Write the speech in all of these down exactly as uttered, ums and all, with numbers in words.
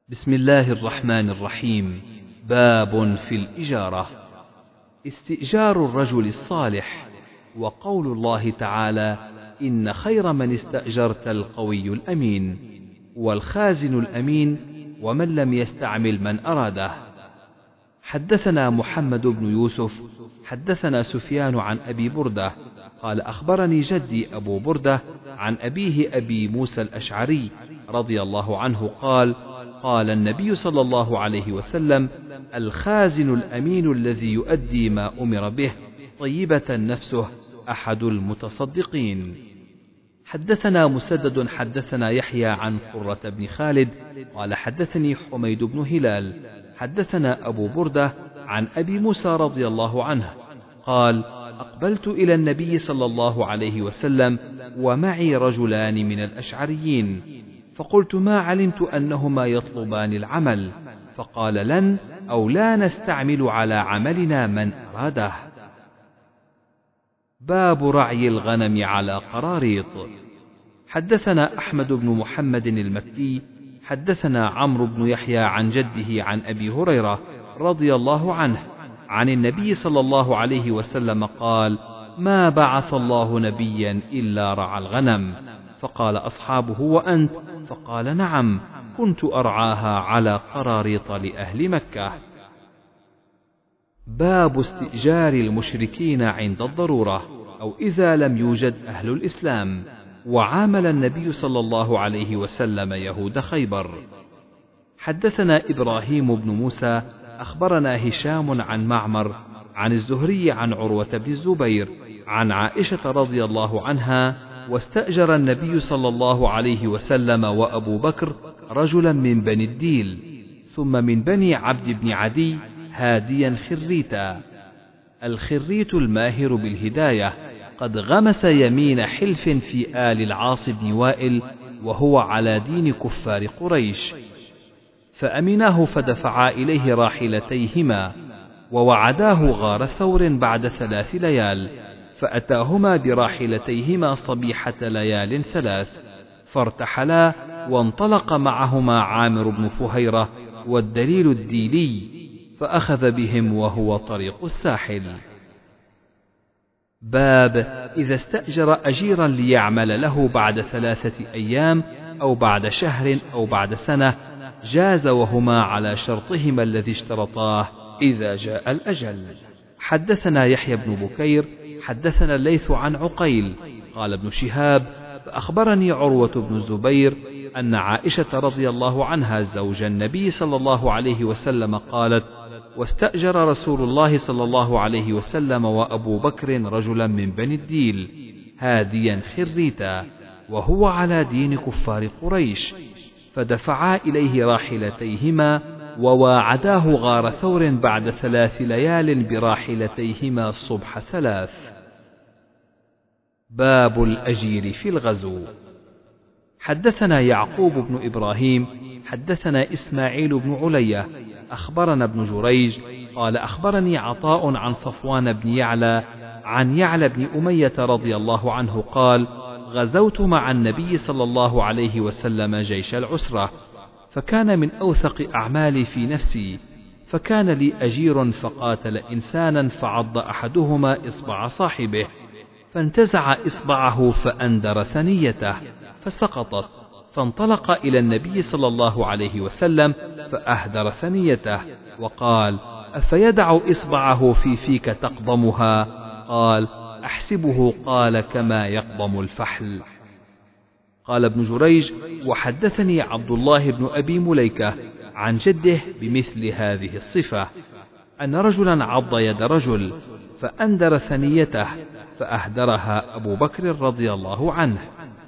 بسم الله الرحمن الرحيم. باب في الإجارة. استئجار الرجل الصالح. وقول الله تعالى: إن خير من استأجرت القوي الأمين. والخازن الأمين ومن لم يستعمل من أراده. حدثنا محمد بن يوسف حدثنا سفيان عن أبي بردة قال أخبرني جدي أبو بردة عن أبيه أبي موسى الأشعري رضي الله عنه قال: قال النبي صلى الله عليه وسلم: الخازن الأمين الذي يؤدي ما أمر به طيبة نفسه أحد المتصدقين. حدثنا مسدد حدثنا يحيى عن قرة بن خالد قال حدثني حميد بن هلال حدثنا أبو بردة عن أبي موسى رضي الله عنه قال: أقبلت إلى النبي صلى الله عليه وسلم ومعي رجلان من الأشعريين، فقلت: ما علمت أنهما يطلبان العمل، فقال: لن أو لا نستعمل على عملنا من أراده. باب رعي الغنم على قراريط. حدثنا أحمد بن محمد المكي حدثنا عمرو بن يحيى عن جده عن أبي هريرة رضي الله عنه عن النبي صلى الله عليه وسلم قال: ما بعث الله نبيا إلا رعى الغنم. فقال أصحابه: وأنت؟ فقال: نعم، كنت أرعاها على قراريط لأهل مكة. باب استئجار المشركين عند الضرورة أو إذا لم يوجد أهل الإسلام. وعامل النبي صلى الله عليه وسلم يهود خيبر. حدثنا إبراهيم بن موسى أخبرنا هشام عن معمر عن الزهري عن عروة بن الزبير عن عائشة رضي الله عنها: واستأجر النبي صلى الله عليه وسلم وأبو بكر رجلا من بني الديل ثم من بني عبد بن عدي هاديا خريتا. الخريت الماهر بالهداية قد غمس يمين حلف في آل العاص بن وائل وهو على دين كفار قريش، فأمناه فدفعا إليه راحلتيهما ووعداه غار ثور بعد ثلاث ليال، فأتاهما براحلتيهما صبيحة ليال ثلاث، فارتحلا وانطلق معهما عامر بن فهيرة والدليل الديلي، فأخذ بهم وهو طريق الساحل. باب إذا استأجر أجيرا ليعمل له بعد ثلاثة أيام أو بعد شهر أو بعد سنة جاز وهما على شرطهما الذي اشترطاه إذا جاء الأجل. حدثنا يحيى بن بكير حدثنا الليث عن عقيل قال ابن شهاب: فأخبرني عروة بن الزبير أن عائشة رضي الله عنها زوج النبي صلى الله عليه وسلم قالت: واستأجر رسول الله صلى الله عليه وسلم وأبو بكر رجلا من بني الديل هاديا خريتا وهو على دين كفار قريش، فدفعا إليه راحلتيهما وواعداه غار ثور بعد ثلاث ليال براحلتيهما الصبح ثلاث. باب الأجير في الغزو. حدثنا يعقوب بن إبراهيم حدثنا إسماعيل بن علية أخبرنا ابن جريج قال أخبرني عطاء عن صفوان بن يعلى عن يعلى بن أمية رضي الله عنه قال: غزوت مع النبي صلى الله عليه وسلم جيش العسرة، فكان من أوثق أعمالي في نفسي، فكان لي أجير فقاتل إنسانا فعض أحدهما إصبع صاحبه، فانتزع إصبعه فأندر ثنيته فسقطت، فانطلق إلى النبي صلى الله عليه وسلم فأهدر ثنيته وقال: أفيدع إصبعه في فيك تقضمها؟ قال: أحسبه قال كما يقضم الفحل. قال ابن جريج: وحدثني عبد الله بن أبي مليكة عن جده بمثل هذه الصفة، أن رجلا عض يد رجل فأندر ثنيته فأهدرها أبو بكر رضي الله عنه.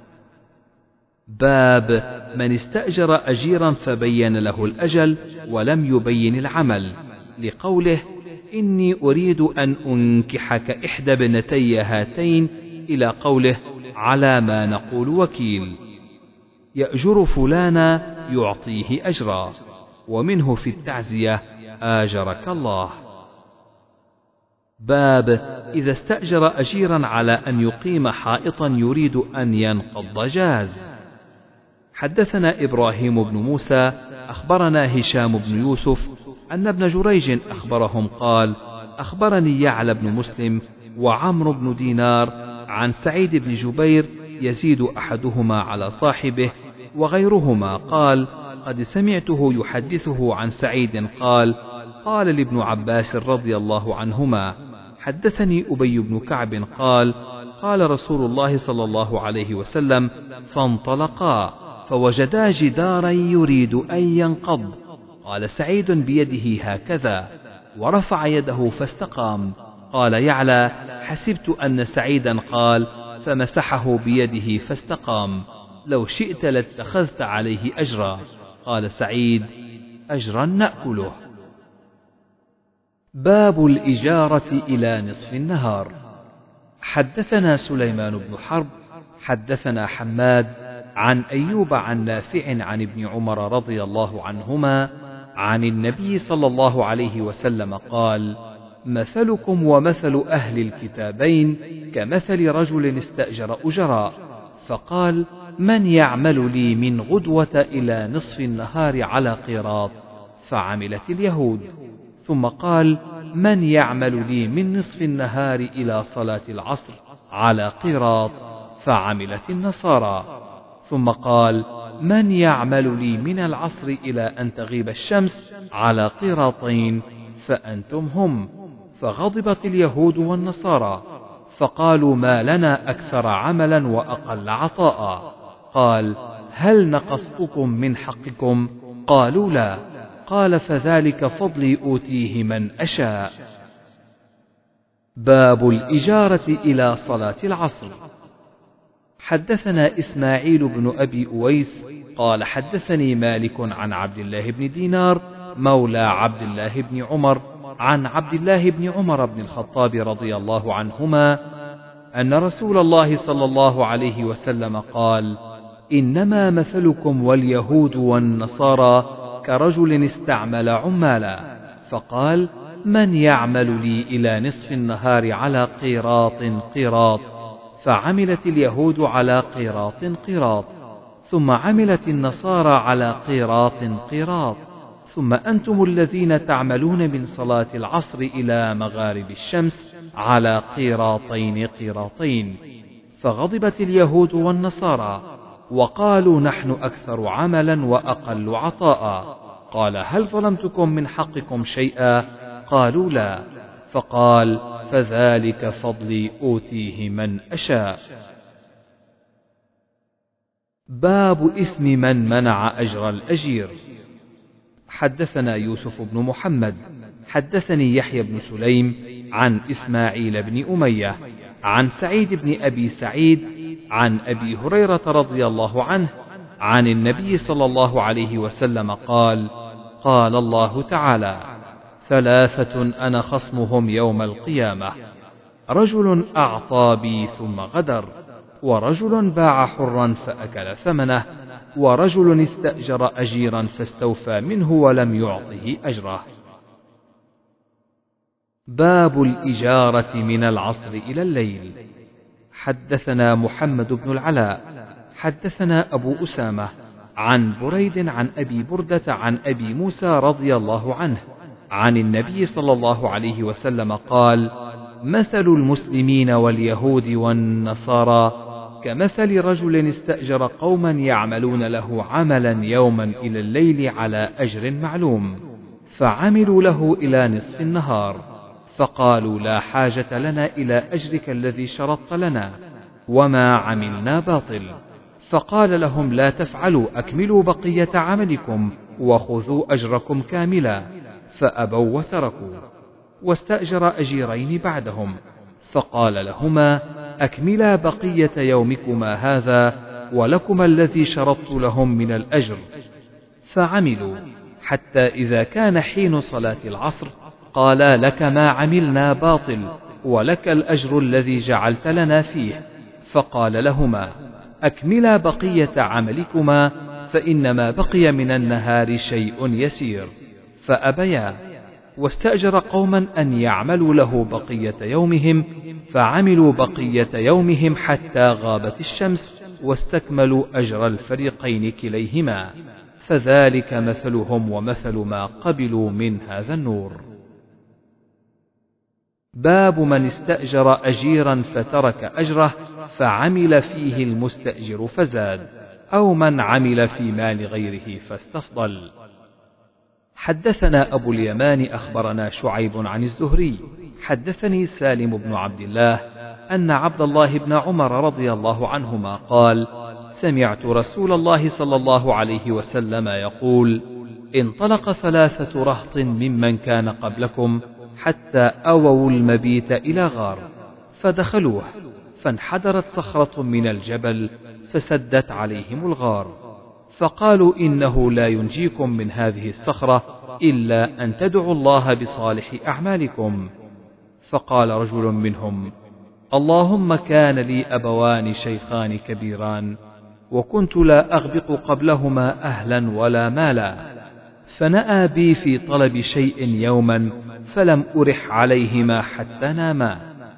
باب من استأجر أجيرا فبين له الأجل ولم يبين العمل، لقوله: إني أريد أن أنكحك إحدى ابنتي هاتين، إلى قوله: على ما نقول وكيل. يأجر فلانا يعطيه أجرا. ومنه في التعزية: آجرك الله. باب إذا استأجر أجيرا على أن يقيم حائطا يريد أن ينقض جاز. حدثنا إبراهيم بن موسى أخبرنا هشام بن يوسف أن ابن جريج أخبرهم قال أخبرني يعلى بن مسلم وعمرو بن دينار عن سعيد بن جبير يزيد أحدهما على صاحبه وغيرهما قال قد سمعته يحدثه عن سعيد قال قال لابن عباس رضي الله عنهما حدثني أبي بن كعب قال قال رسول الله صلى الله عليه وسلم فانطلقا فوجدا جدارا يريد أن ينقض قال سعيد بيده هكذا ورفع يده فاستقام قال يعلى حسبت أن سعيدا قال فمسحه بيده فاستقام لو شئت لاتخذت عليه أجرا قال سعيد أجرا نأكله. باب الإجارة إلى نصف النهار. حدثنا سليمان بن حرب حدثنا حماد عن أيوب عن نافع عن ابن عمر رضي الله عنهما عن النبي صلى الله عليه وسلم قال مثلكم ومثل أهل الكتابين كمثل رجل استأجر أجراء فقال من يعمل لي من غدوة إلى نصف النهار على قيراط فعملت اليهود ثم قال من يعمل لي من نصف النهار إلى صلاة العصر على قيراط فعملت النصارى ثم قال من يعمل لي من العصر إلى أن تغيب الشمس على قيراطين فأنتم هم فغضبت اليهود والنصارى فقالوا ما لنا أكثر عملا وأقل عطاء قال هل نقصتكم من حقكم قالوا لا قال فذلك فضلي أوتيه من أشاء. باب الإجارة إلى صلاة العصر. حدثنا إسماعيل بن أبي أويس قال حدثني مالك عن عبد الله بن دينار مولى عبد الله بن عمر عن عبد الله بن عمر بن الخطاب رضي الله عنهما أن رسول الله صلى الله عليه وسلم قال إنما مثلكم واليهود والنصارى كرجل استعمل عمالا فقال من يعمل لي إلى نصف النهار على قيراط قيراط فعملت اليهود على قيراط قيراط ثم عملت النصارى على قيراط قيراط ثم أنتم الذين تعملون من صلاة العصر إلى مغارب الشمس على قيراطين قيراطين فغضبت اليهود والنصارى وقالوا نحن أكثر عملا وأقل عطاء قال هل ظلمتكم من حقكم شيئا قالوا لا فقال فذلك فضلي أوتيه من أشاء. باب إثم من منع أجر الأجير. حدثنا يوسف بن محمد حدثني يحيى بن سليم عن إسماعيل بن أمية عن سعيد بن أبي سعيد عن أبي هريرة رضي الله عنه عن النبي صلى الله عليه وسلم قال قال الله تعالى ثلاثة أنا خصمهم يوم القيامة رجل أعطى بي ثم غدر ورجل باع حرا فأكل ثمنه ورجل استأجر أجيرا فاستوفى منه ولم يعطه أجره. باب الإجارة من العصر إلى الليل. حدثنا محمد بن العلاء حدثنا أبو أسامة عن بريد عن أبي بردة عن أبي موسى رضي الله عنه عن النبي صلى الله عليه وسلم قال مثل المسلمين واليهود والنصارى كمثل رجل استأجر قوما يعملون له عملا يوما إلى الليل على أجر معلوم فعملوا له إلى نصف النهار فقالوا لا حاجة لنا إلى أجرك الذي شرطت لنا وما عملنا باطل فقال لهم لا تفعلوا أكملوا بقية عملكم وخذوا أجركم كاملا فأبوا وتركوا واستأجر أجيرين بعدهم فقال لهما أكملا بقية يومكما هذا ولكما الذي شرطت لهم من الأجر فعملوا حتى إذا كان حين صلاة العصر قالا لك ما عملنا باطل ولك الأجر الذي جعلت لنا فيه فقال لهما أكملا بقية عملكما فإنما بقي من النهار شيء يسير فأبيا واستأجر قوما أن يعملوا له بقية يومهم فعملوا بقية يومهم حتى غابت الشمس واستكملوا أجر الفريقين كليهما، فذلك مثلهم ومثل ما قبلوا من هذا النور. باب من استأجر أجيرا فترك أجره فعمل فيه المستأجر فزاد، أو من عمل في مال غيره فاستفضل. حدثنا أبو اليمان أخبرنا شعيب عن الزهري حدثني سالم بن عبد الله أن عبد الله بن عمر رضي الله عنهما قال: سمعت رسول الله صلى الله عليه وسلم يقول: انطلق ثلاثة رهط ممن كان قبلكم حتى أووا المبيت إلى غار، فدخلوه، فانحدرت صخرة من الجبل فسدت عليهم الغار، فقالوا: إنه لا ينجيكم من هذه الصخرة إلا أن تدعوا الله بصالح أعمالكم. فقال رجل منهم: اللهم كان لي أبوان شيخان كبيران، وكنت لا أغبط قبلهما أهلا ولا مالا، فنأى بي في طلب شيء يوما فلم أرح عليهما حتى ناما،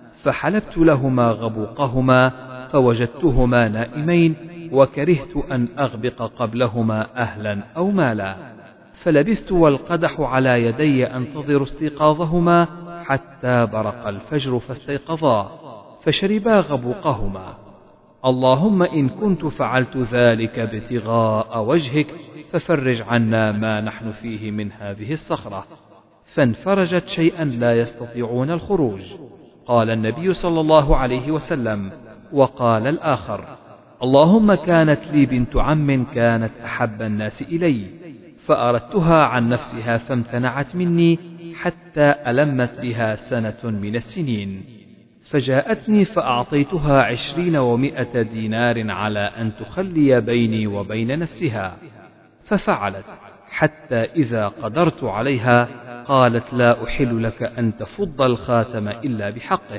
فحلبت لهما غبوقهما فوجدتهما نائمين، وكرهت أن أغبق قبلهما أهلا أو مالا، فلبثت والقدح على يدي أنتظر استيقاظهما حتى برق الفجر فاستيقظا، فشربا غبوقهما. اللهم إن كنت فعلت ذلك ابتغاء وجهك ففرج عنا ما نحن فيه من هذه الصخرة، فانفرجت شيئا لا يستطيعون الخروج. قال النبي صلى الله عليه وسلم: وقال الآخر: اللهم كانت لي بنت عم كانت أحب الناس إلي، فأردتها عن نفسها فامتنعت مني حتى ألمت بها سنة من السنين، فجاءتني فأعطيتها عشرين ومائة دينار على أن تخلي بيني وبين نفسها، ففعلت، حتى إذا قدرت عليها قالت: لا أحل لك أن تفض الخاتم إلا بحقه،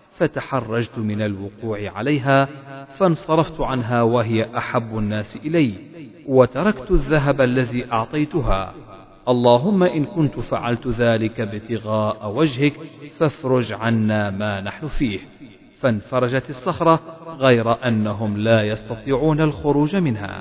فتحرجت من الوقوع عليها، فانصرفت عنها وهي أحب الناس إلي، وتركت الذهب الذي أعطيتها. اللهم إن كنت فعلت ذلك ابتغاء وجهك فافرج عنا ما نحن فيه. فانفرجت الصخرة، غير أنهم لا يستطيعون الخروج منها.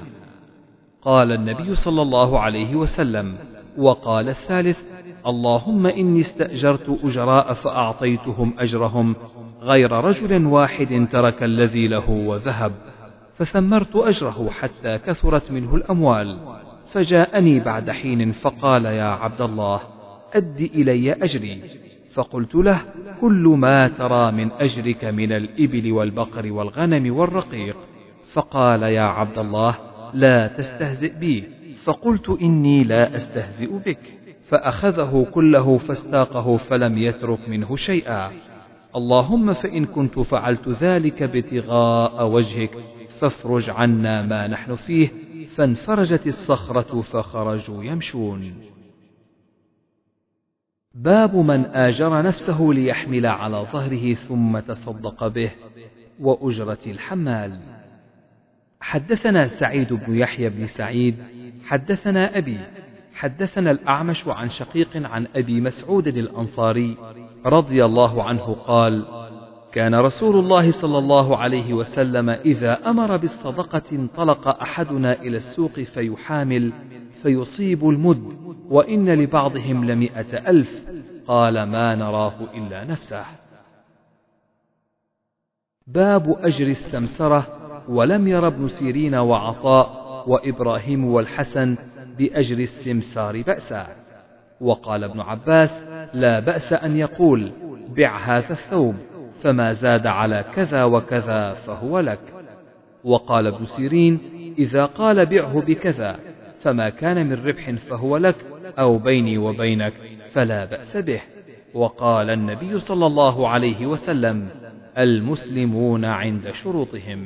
قال النبي صلى الله عليه وسلم: وقال الثالث: اللهم إني استأجرت أجراء فأعطيتهم أجرهم، غير رجل واحد ترك الذي له وذهب، فثمرت أجره حتى كثرت منه الأموال، فجاءني بعد حين فقال: يا عبد الله، أد إلي أجري. فقلت له: كل ما ترى من أجرك من الإبل والبقر والغنم والرقيق. فقال: يا عبد الله، لا تستهزئ بي. فقلت: إني لا أستهزئ بك. فأخذه كله فاستاقه فلم يترك منه شيئا. اللهم فإن كنت فعلت ذلك ابتغاء وجهك فافرج عنا ما نحن فيه. فانفرجت الصخرة فخرجوا يمشون. باب من آجر نفسه ليحمل على ظهره ثم تصدق به، وأجرة الحمال. حدثنا سعيد بن يحيى بن سعيد حدثنا أبي حدثنا الأعمش عن شقيق عن أبي مسعود الأنصاري رضي الله عنه قال: كان رسول الله صلى الله عليه وسلم إذا أمر بالصدقة انطلق أحدنا إلى السوق فيحامل فيصيب المد، وإن لبعضهم لمئة ألف. قال: ما نراه إلا نفسه. باب أجر السمسرة. ولم ير ابن سيرين وعطاء وإبراهيم والحسن بأجر السمسار بأسا. وقال ابن عباس: لا بأس أن يقول: بع هذا الثوب، فما زاد على كذا وكذا فهو لك. وقال ابن سيرين: إذا قال بعه بكذا فما كان من ربح فهو لك، أو بيني وبينك، فلا بأس به. وقال النبي صلى الله عليه وسلم: المسلمون عند شروطهم.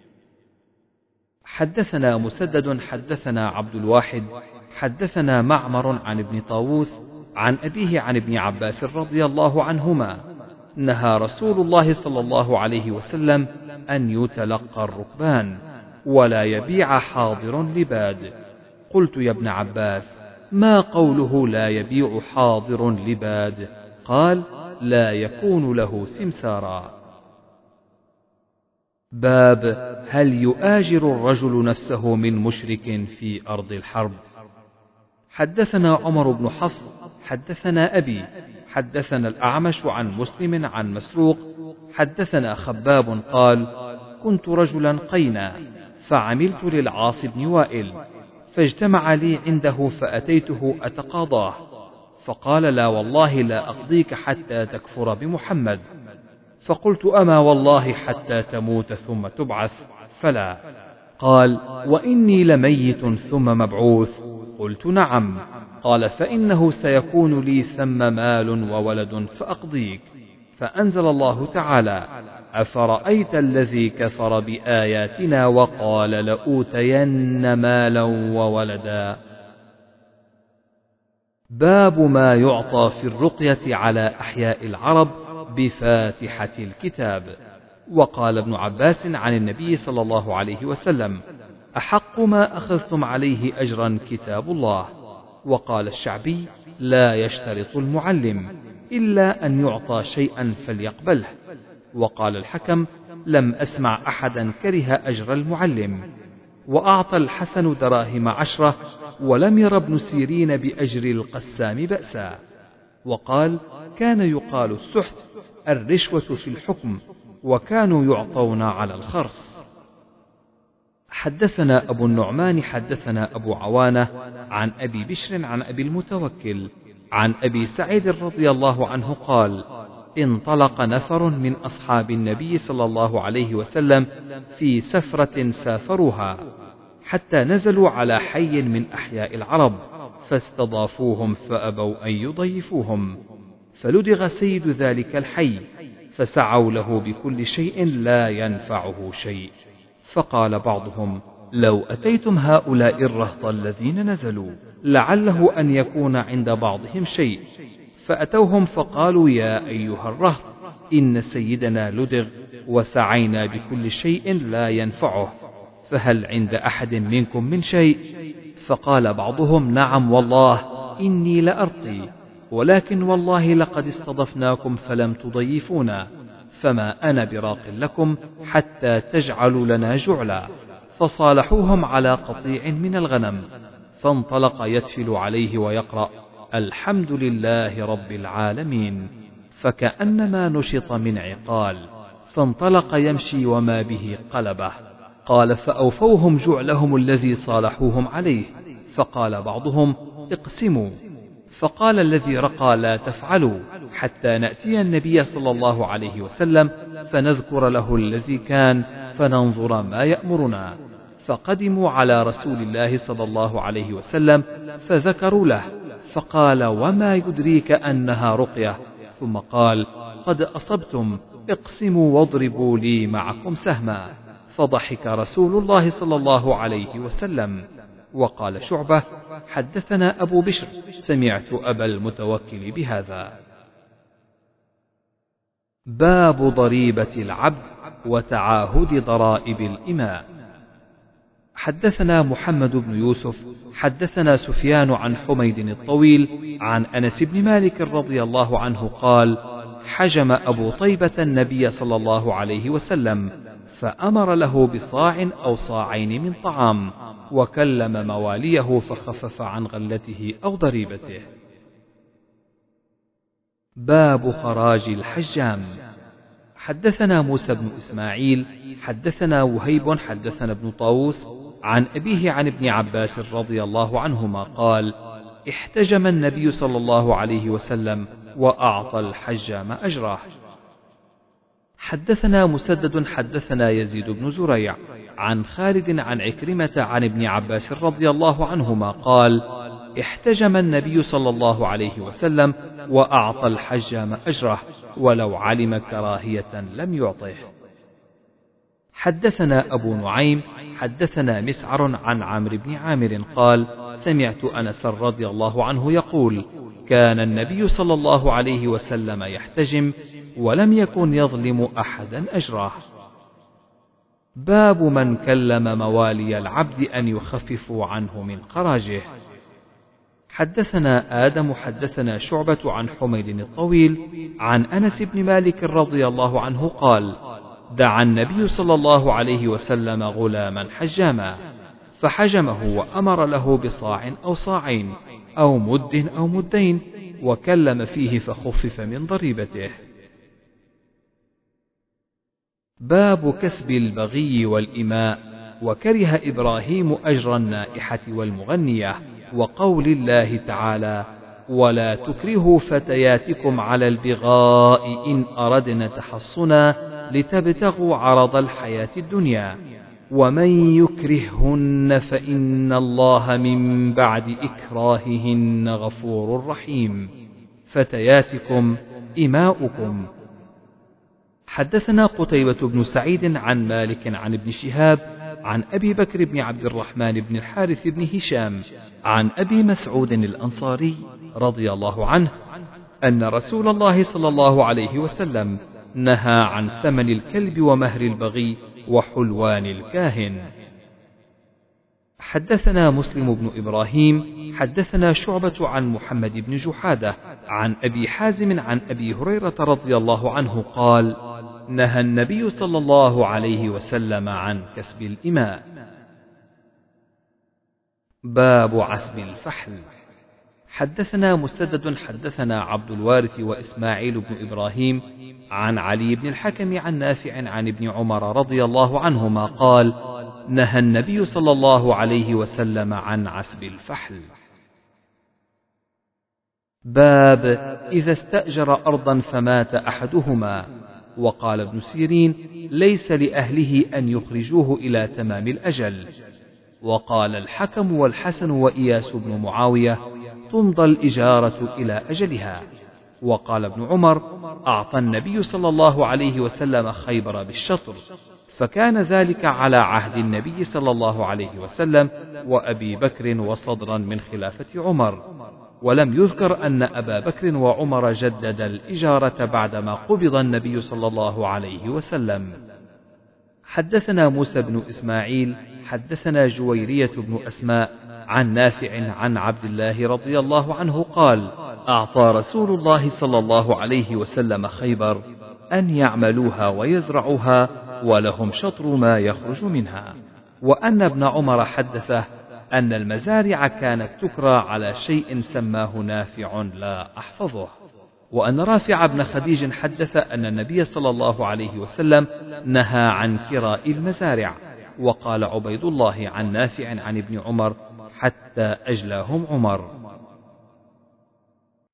حدثنا مسدد حدثنا عبد الواحد حدثنا معمر عن ابن طاووس عن أبيه عن ابن عباس رضي الله عنهما: نهى رسول الله صلى الله عليه وسلم أن يتلقى الركبان، ولا يبيع حاضر لباد. قلت: يا ابن عباس، ما قوله لا يبيع حاضر لباد؟ قال: لا يكون له سمسارا. باب هل يؤاجر الرجل نفسه من مشرك في أرض الحرب؟ حدثنا عمر بن حفص حدثنا أبي حدثنا الأعمش عن مسلم عن مسروق حدثنا خباب قال كنت رجلا قينا فعملت للعاص بن وائل فاجتمع لي عنده فأتيته أتقاضاه فقال لا والله لا أقضيك حتى تكفر بمحمد. فقلت أما والله حتى تموت ثم تبعث؟ فلا. قال وإني لميت ثم مبعوث؟ قلت نعم. قال فإنه سيكون لي ثم مال وولد فأقضيك. فأنزل الله تعالى أفرأيت الذي كفر بآياتنا وقال لأوتين مالا وولدا. باب ما يعطى في الرقية على أحياء العرب بفاتحة الكتاب. وقال ابن عباس عن النبي صلى الله عليه وسلم أحق ما أخذتم عليه أجرا كتاب الله. وقال الشعبي لا يشترط المعلم إلا أن يعطى شيئا فليقبله. وقال الحكم لم أسمع أحدا كره أجر المعلم. وأعطى الحسن دراهم عشرة ولم ير ابن سيرين بأجر القسام بأسا. وقال كان يقال السحت الرشوة في الحكم وكانوا يعطون على الخرص. حدثنا أبو النعمان حدثنا أبو عوانة عن أبي بشر عن أبي المتوكل عن أبي سعيد رضي الله عنه قال انطلق نفر من أصحاب النبي صلى الله عليه وسلم في سفرة سافروها حتى نزلوا على حي من أحياء العرب فاستضافوهم فأبوا أن يضيفوهم فلدغ سيد ذلك الحي فسعوا له بكل شيء لا ينفعه شيء. فقال بعضهم لو أتيتم هؤلاء الرهط الذين نزلوا لعله أن يكون عند بعضهم شيء. فأتوهم فقالوا يا أيها الرهط إن سيدنا لدغ وسعينا بكل شيء لا ينفعه فهل عند أحد منكم من شيء؟ فقال بعضهم نعم والله إني لأرقي ولكن والله لقد استضفناكم فلم تضيفونا فما أنا براق لكم حتى تجعلوا لنا جعلا. فصالحوهم على قطيع من الغنم فانطلق يتفل عليه ويقرأ الحمد لله رب العالمين فكأنما نشط من عقال فانطلق يمشي وما به قلبه. قال فأوفوهم جعلهم الذي صالحوهم عليه. فقال بعضهم اقسموا. فقال الذي رقى لا تفعلوا حتى نأتي النبي صلى الله عليه وسلم فنذكر له الذي كان فننظر ما يأمرنا. فقدموا على رسول الله صلى الله عليه وسلم فذكروا له فقال وما يدريك أنها رقية؟ ثم قال قد أصبتم اقسموا واضربوا لي معكم سهما. فضحك رسول الله صلى الله عليه وسلم. وقال شعبة حدثنا أبو بشر سمعت أبا المتوكل بهذا. باب ضريبة العبد وتعاهد ضرائب الإماء. حدثنا محمد بن يوسف حدثنا سفيان عن حميد الطويل عن أنس بن مالك رضي الله عنه قال حجم أبو طيبة النبي صلى الله عليه وسلم فأمر له بصاع أو صاعين من طعام وكلم مواليه فخفف عن غلته أو ضريبته. باب خراج الحجام. حدثنا موسى بن إسماعيل حدثنا وهيب حدثنا ابن طاووس عن أبيه عن ابن عباس رضي الله عنهما قال احتجم النبي صلى الله عليه وسلم وأعطى الحجام أجره. حدثنا مسدد حدثنا يزيد بن زريع عن خالد عن عكرمة عن ابن عباس رضي الله عنهما قال احتجم النبي صلى الله عليه وسلم وأعطى الحجام أجره ولو علم كراهية لم يعطه. حدثنا أبو نعيم حدثنا مسعر عن عمرو بن عامر قال سمعت أنس رضي الله عنه يقول كان النبي صلى الله عليه وسلم يحتجم ولم يكن يظلم أحدا أجره. باب من كلم موالي العبد أن يخففوا عنه من خراجه. حدثنا آدم حدثنا شعبة عن حميد الطويل عن أنس بن مالك رضي الله عنه قال دعا النبي صلى الله عليه وسلم غلاما حجاما فحجمه وأمر له بصاع أو صاعين أو مد أو مدين وكلم فيه فخفف من ضريبته. باب كسب البغي والإماء. وكره إبراهيم أجر النائحة والمغنية، وقول الله تعالى: ولا تكرهوا فتياتكم على البغاء إن أردنا تحصنا لتبتغوا عرض الحياة الدنيا، ومن يكرههن فإن الله من بعد إكراههن غفور رحيم. فتياتكم إماؤكم. حدثنا قتيبة بن سعيد عن مالك عن ابن شهاب عن أبي بكر بن عبد الرحمن بن الحارث بن هشام عن أبي مسعود الأنصاري رضي الله عنه أن رسول الله صلى الله عليه وسلم نهى عن ثمن الكلب ومهر البغي وحلوان الكاهن. حدثنا مسلم بن إبراهيم حدثنا شعبة عن محمد بن جحادة عن أبي حازم عن أبي هريرة رضي الله عنه قال: نهى النبي صلى الله عليه وسلم عن كسب الإماء. باب عسب الفحل. حدثنا مسدد حدثنا عبد الوارث وإسماعيل بن إبراهيم عن علي بن الحكم عن نافع عن ابن عمر رضي الله عنهما قال: نهى النبي صلى الله عليه وسلم عن عسب الفحل. باب إذا استأجر أرضا فمات أحدهما. وقال ابن سيرين: ليس لأهله أن يخرجوه إلى تمام الأجل. وقال الحكم والحسن وإياس بن معاوية: تمضى الإجارة إلى أجلها. وقال ابن عمر: أعطى النبي صلى الله عليه وسلم خيبر بالشطر، فكان ذلك على عهد النبي صلى الله عليه وسلم وأبي بكر وصدرا من خلافة عمر، ولم يذكر أن أبا بكر وعمر جدد الإجارة بعدما قبض النبي صلى الله عليه وسلم. حدثنا موسى بن إسماعيل حدثنا جويرية بن أسماء عن نافع عن عبد الله رضي الله عنه قال: أعطى رسول الله صلى الله عليه وسلم خيبر أن يعملوها ويزرعوها ولهم شطر ما يخرج منها، وأن ابن عمر حدثه أن المزارع كانت تكرى على شيء سماه نافع لا أحفظه، وأن رافع بن خديج حدث أن النبي صلى الله عليه وسلم نهى عن كراء المزارع. وقال عبيد الله عن نافع عن ابن عمر: حتى أجلاهم عمر.